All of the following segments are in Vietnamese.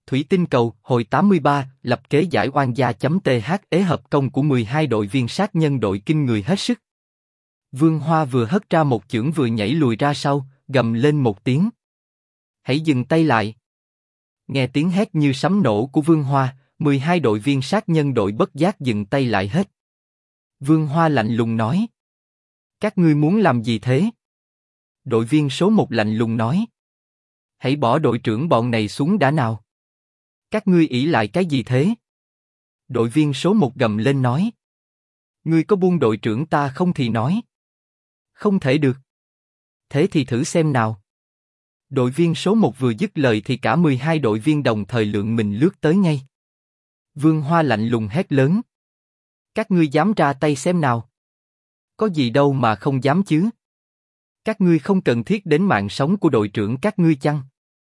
Thủy tinh cầu, hồi 83, lập kế giải oan gia.the hợp công của 12 đội viên sát nhân đội kinh người hết sức. Vương Hoa vừa hất ra một chưởng vừa nhảy lùi ra sau, gầm lên một tiếng. Hãy dừng tay lại. Nghe tiếng hét như sấm nổ của Vương Hoa, 12 đội viên sát nhân đội bất giác dừng tay lại hết. Vương Hoa lạnh lùng nói. Các ngươi muốn làm gì thế? Đội viên số 1 lạnh lùng nói. Hãy bỏ đội trưởng bọn này xuống đã nào. Các ngươi ỷ lại cái gì thế? Đội viên số 1 gầm lên nói. Ngươi có buông đội trưởng ta không thì nói. Không thể được. Thế thì thử xem nào. Đội viên số 1 vừa dứt lời thì cả 12 đội viên đồng thời lượn mình lướt tới ngay. Vương Hoa lạnh lùng hét lớn. Các ngươi dám ra tay xem nào. Có gì đâu mà không dám chứ. Các ngươi không cần thiết đến mạng sống của đội trưởng các ngươi chăng?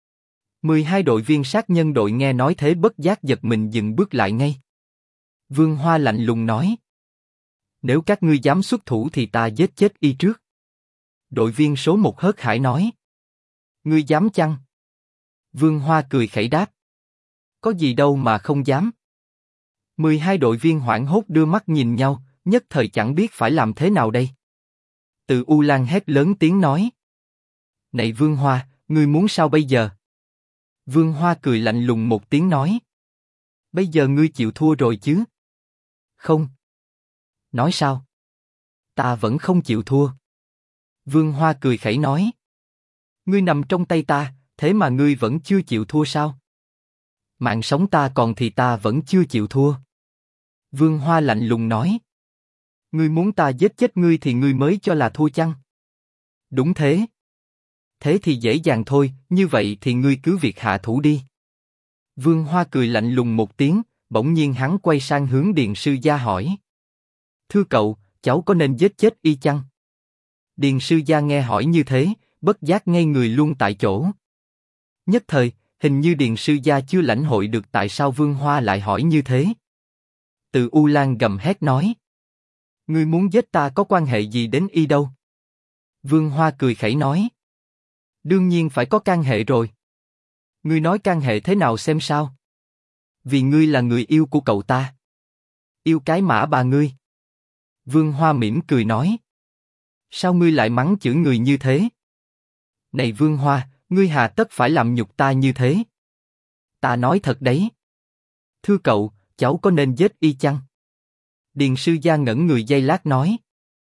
12 đội viên sát nhân đội nghe nói thế bất giác giật mình dừng bước lại ngay. Vương Hoa lạnh lùng nói. Nếu các ngươi dám xuất thủ thì ta giết chết y trước. Đội viên số 1 hớt hải nói. Ngươi dám chăng? Vương Hoa cười khẩy đáp. Có gì đâu mà không dám. 12 đội viên hoảng hốt đưa mắt nhìn nhau, nhất thời chẳng biết phải làm thế nào đây. Từ U Lan hét lớn tiếng nói. Này Vương Hoa, ngươi muốn sao bây giờ? Vương Hoa cười lạnh lùng một tiếng nói. Bây giờ ngươi chịu thua rồi chứ? Không. Nói sao? Ta vẫn không chịu thua. Vương Hoa cười khẩy nói. Ngươi nằm trong tay ta, thế mà ngươi vẫn chưa chịu thua sao? Mạng sống ta còn thì ta vẫn chưa chịu thua. Vương Hoa lạnh lùng nói. Ngươi muốn ta giết chết ngươi thì ngươi mới cho là thua chăng? Đúng thế. Thế thì dễ dàng thôi, như vậy thì ngươi cứ việc hạ thủ đi. Vương Hoa cười lạnh lùng một tiếng, bỗng nhiên hắn quay sang hướng Điền Sư Gia hỏi. Thưa cậu, cháu có nên giết chết y chăng? Điền Sư Gia nghe hỏi như thế, bất giác ngây người luôn tại chỗ. Nhất thời, hình như Điền Sư Gia chưa lãnh hội được tại sao Vương Hoa lại hỏi như thế. Từ U Lan gầm hét nói. Ngươi muốn giết ta có quan hệ gì đến y đâu? Vương Hoa cười khẩy nói. Đương nhiên phải có can hệ rồi. Ngươi nói can hệ thế nào xem sao? Vì ngươi là người yêu của cậu ta. Yêu cái mã bà ngươi. Vương Hoa mỉm cười nói. Sao ngươi lại mắng chửi người như thế? Này Vương Hoa, ngươi hà tất phải làm nhục ta như thế? Ta nói thật đấy. Thưa cậu, cháu có nên giết y chăng? Điền Sư Gia ngẩn người giây lát nói.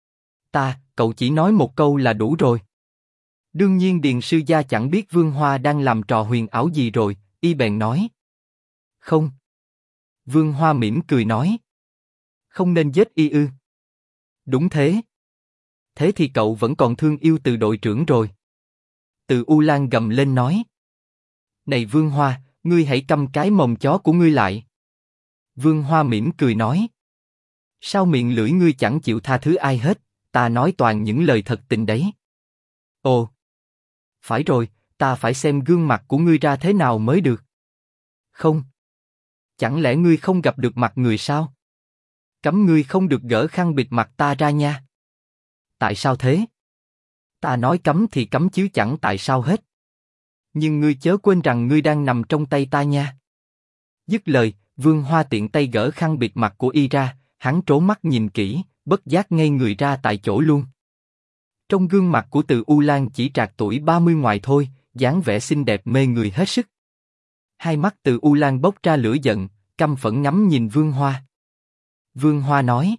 Cậu chỉ nói một câu là đủ rồi. Đương nhiên Điền Sư Gia chẳng biết Vương Hoa đang làm trò huyền ảo gì rồi, y bèn nói. Không. Vương Hoa mỉm cười nói. Không nên giết y ư? Đúng thế. Thế thì cậu vẫn còn thương yêu Từ đội trưởng rồi. Từ U Lan gầm lên nói. Này Vương Hoa, ngươi hãy câm cái mồm chó của ngươi lại. Vương Hoa mỉm cười nói. Sao miệng lưỡi ngươi chẳng chịu tha thứ ai hết, ta nói toàn những lời thật tình đấy. Ồ. Phải rồi, ta phải xem gương mặt của ngươi ra thế nào mới được. Không. Chẳng lẽ ngươi không gặp được mặt người sao? Cấm ngươi không được gỡ khăn bịt mặt ta ra nha. Tại sao thế? Ta nói cấm thì cấm chứ chẳng tại sao hết. Nhưng ngươi chớ quên rằng ngươi đang nằm trong tay ta nha. Dứt lời, Vương Hoa tiện tay gỡ khăn bịt mặt của y ra, hắn trố mắt nhìn kỹ, bất giác ngây người ra tại chỗ luôn. Trong gương mặt của Từ U Lan chỉ trạc tuổi 30 ngoài thôi, dáng vẻ xinh đẹp mê người hết sức. Hai mắt Từ U Lan bốc ra lửa giận, căm phẫn ngắm nhìn Vương Hoa. Vương Hoa nói.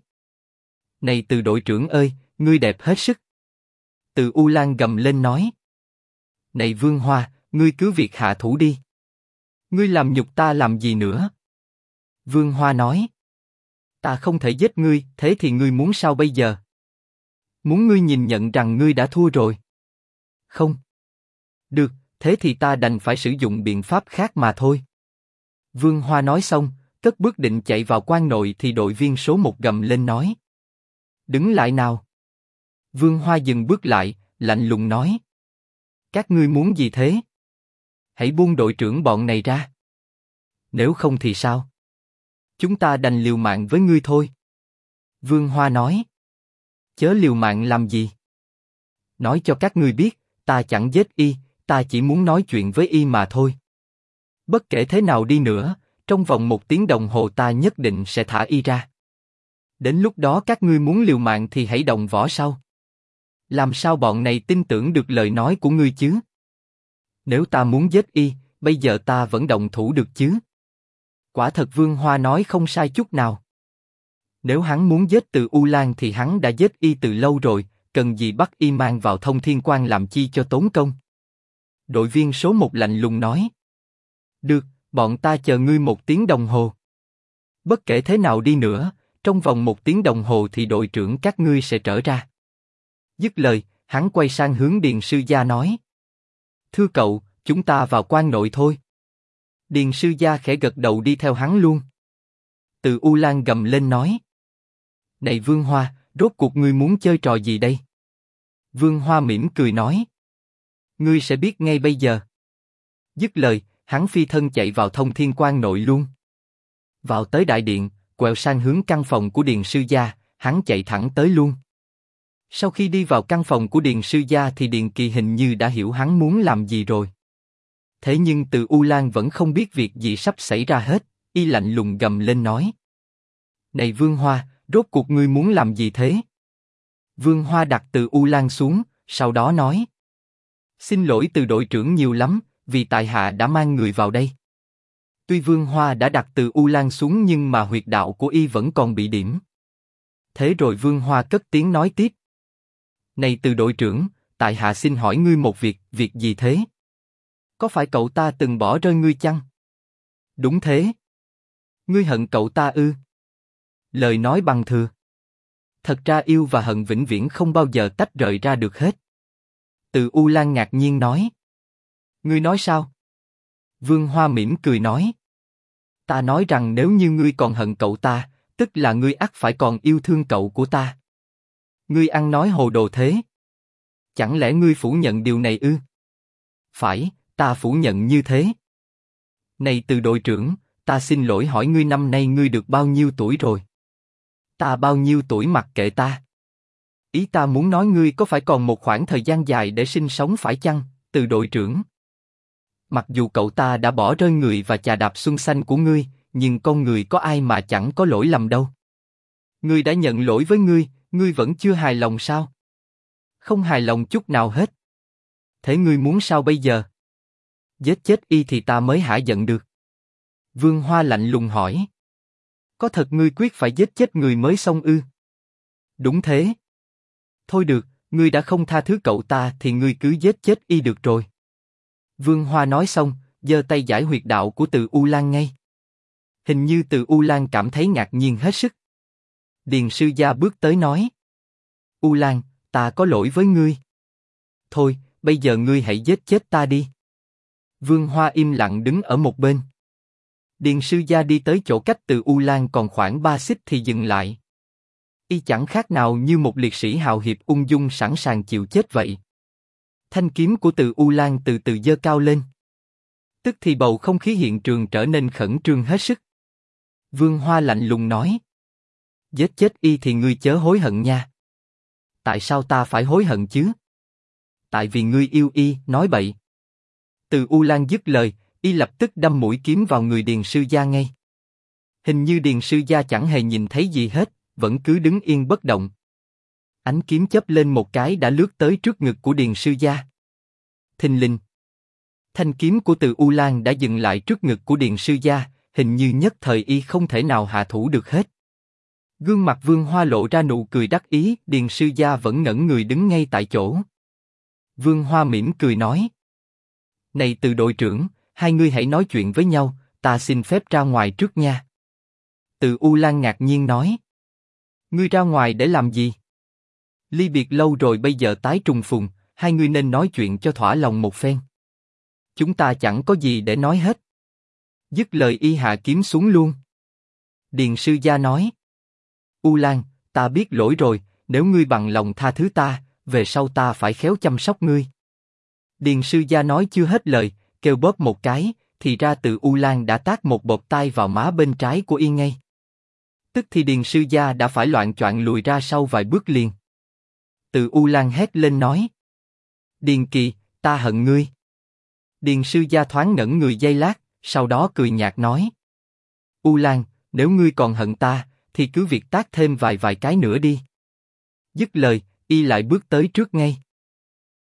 Này Từ đội trưởng ơi, ngươi đẹp hết sức. Từ U Lan gầm lên nói. Này Vương Hoa, ngươi cứ việc hạ thủ đi. Ngươi làm nhục ta làm gì nữa? Vương Hoa nói. Ta không thể giết ngươi, thế thì ngươi muốn sao bây giờ? Muốn ngươi nhìn nhận rằng ngươi đã thua rồi? Không. Được, thế thì ta đành phải sử dụng biện pháp khác mà thôi. Vương Hoa nói xong, cất bước định chạy vào quan nội thì đội viên số 1 gầm lên nói. Đứng lại nào. Vương Hoa dừng bước lại, lạnh lùng nói. Các ngươi muốn gì thế? Hãy buông đội trưởng bọn này ra. Nếu không thì sao? Chúng ta đành liều mạng với ngươi thôi. Vương Hoa nói. Chớ liều mạng làm gì? Nói cho các ngươi biết, ta chẳng giết y, ta chỉ muốn nói chuyện với y mà thôi. Bất kể thế nào đi nữa, trong vòng 1 tiếng đồng hồ ta nhất định sẽ thả y ra. Đến lúc đó các ngươi muốn liều mạng thì hãy động võ sau. Làm sao bọn này tin tưởng được lời nói của ngươi chứ? Nếu ta muốn giết y, bây giờ ta vẫn động thủ được chứ? Quả thật Vương Hoa nói không sai chút nào. Nếu hắn muốn giết Từ U Lan thì hắn đã giết y từ lâu rồi, cần gì bắt y mang vào Thông Thiên Quan làm chi cho tốn công? Đội viên số 1 lạnh lùng nói. Được, bọn ta chờ ngươi 1 tiếng đồng hồ. Bất kể thế nào đi nữa, trong vòng 1 tiếng đồng hồ thì đội trưởng các ngươi sẽ trở ra. Dứt lời, hắn quay sang hướng Điền Sư Gia nói. Thưa cậu, chúng ta vào quan nội thôi. Điền Sư Gia khẽ gật đầu đi theo hắn luôn. Từ U Lan gầm lên nói. Này Vương Hoa, rốt cuộc ngươi muốn chơi trò gì đây? Vương Hoa mỉm cười nói. Ngươi sẽ biết ngay bây giờ. Dứt lời, hắn phi thân chạy vào Thông Thiên Quan nội luôn. Vào tới đại điện, quẹo sang hướng căn phòng của Điền Sư Gia, hắn chạy thẳng tới luôn. Sau khi đi vào căn phòng của Điền Sư Gia thì Điền Kỳ hình như đã hiểu hắn muốn làm gì rồi. Thế nhưng Từ U Lan vẫn không biết việc gì sắp xảy ra hết, y lạnh lùng gầm lên nói. Này Vương Hoa, rốt cuộc ngươi muốn làm gì thế? Vương Hoa đặt Từ U Lan xuống, sau đó nói. Xin lỗi Từ đội trưởng nhiều lắm, vì tại hạ đã mang người vào đây. Tuy Vương Hoa đã đặt Từ U Lan xuống nhưng mà huyệt đạo của y vẫn còn bị điểm. Thế rồi Vương Hoa cất tiếng nói tiếp. Này Từ đội trưởng, tại hạ xin hỏi ngươi một việc gì thế? Có phải cậu ta từng bỏ rơi ngươi chăng? Đúng thế. Ngươi hận cậu ta ư? Lời nói bằng thừa. Thật ra yêu và hận vĩnh viễn không bao giờ tách rời ra được hết. Từ U Lan ngạc nhiên nói. Ngươi nói sao? Vương Hoa mỉm cười nói. Ta nói rằng nếu như ngươi còn hận cậu ta, tức là ngươi ắt phải còn yêu thương cậu của ta. Ngươi ăn nói hồ đồ thế. Chẳng lẽ ngươi phủ nhận điều này ư? Phải, ta phủ nhận như thế. Này Từ đội trưởng, ta xin lỗi hỏi ngươi năm nay ngươi được bao nhiêu tuổi rồi? Ta bao nhiêu tuổi mặc kệ ta. Ý ta muốn nói ngươi có phải còn một khoảng thời gian dài để sinh sống phải chăng, Từ đội trưởng? Mặc dù cậu ta đã bỏ rơi người và chà đạp xuân xanh của ngươi, nhưng con người có ai mà chẳng có lỗi lầm đâu. Ngươi đã nhận lỗi với ngươi vẫn chưa hài lòng sao? Không hài lòng chút nào hết. Thế ngươi muốn sao bây giờ? Giết chết y thì ta mới hả giận được. Vương Hoa lạnh lùng hỏi. Có thật ngươi quyết phải giết chết người mới xong ư? Đúng thế. Thôi được, ngươi đã không tha thứ cậu ta thì ngươi cứ giết chết y được rồi. Vương Hoa nói xong, giơ tay giải huyệt đạo của Từ U Lan ngay. Hình như Từ U Lan cảm thấy ngạc nhiên hết sức. Điền Sư Gia bước tới nói. U Lan, ta có lỗi với ngươi. Thôi, bây giờ ngươi hãy giết chết ta đi. Vương Hoa im lặng đứng ở một bên. Điền Sư Gia đi tới chỗ cách Từ U Lan còn khoảng 3 xích thì dừng lại. Y chẳng khác nào như một liệt sĩ hào hiệp ung dung sẵn sàng chịu chết vậy. Thanh kiếm của Từ U Lan từ từ giơ cao lên. Tức thì bầu không khí hiện trường trở nên khẩn trương hết sức. Vương Hoa lạnh lùng nói. Giết chết y thì ngươi chớ hối hận nha. Tại sao ta phải hối hận chứ? Tại vì ngươi yêu y, nói bậy. Từ U Lan dứt lời, y lập tức đâm mũi kiếm vào người Điền Sư Gia ngay. Hình như Điền Sư Gia chẳng hề nhìn thấy gì hết, vẫn cứ đứng yên bất động. Ánh kiếm chớp lên một cái đã lướt tới trước ngực của Điền Sư Gia. Thình lình. Thanh kiếm của Từ U Lan đã dừng lại trước ngực của Điền Sư Gia, hình như nhất thời y không thể nào hạ thủ được hết. Gương mặt Vương Hoa lộ ra nụ cười đắc ý, Điền Sư Gia vẫn ngẩn người đứng ngay tại chỗ. Vương Hoa mỉm cười nói. Này Từ đội trưởng, hai ngươi hãy nói chuyện với nhau, ta xin phép ra ngoài trước nha. Từ U Lan ngạc nhiên nói. Ngươi ra ngoài để làm gì? Ly biệt lâu rồi bây giờ tái trùng phùng, hai ngươi nên nói chuyện cho thỏa lòng một phen. Chúng ta chẳng có gì để nói hết. Dứt lời y hạ kiếm xuống luôn. Điền Sư Gia nói. U Lan, ta biết lỗi rồi, nếu ngươi bằng lòng tha thứ ta, về sau ta phải khéo chăm sóc ngươi. Điền Sư Gia nói chưa hết lời, kêu bóp một cái, thì ra Từ U Lan đã tát một bột tay vào má bên trái của y ngay. Tức thì Điền Sư Gia đã phải loạng choạng lùi ra sau vài bước liền. Từ U Lan hét lên nói. Điền Kỳ, ta hận ngươi. Điền Sư Gia thoáng ngẩn người giây lát, sau đó cười nhạt nói. U Lan, nếu ngươi còn hận ta, thì cứ việc tác thêm vài vài cái nữa đi. Dứt lời, y lại bước tới trước ngay.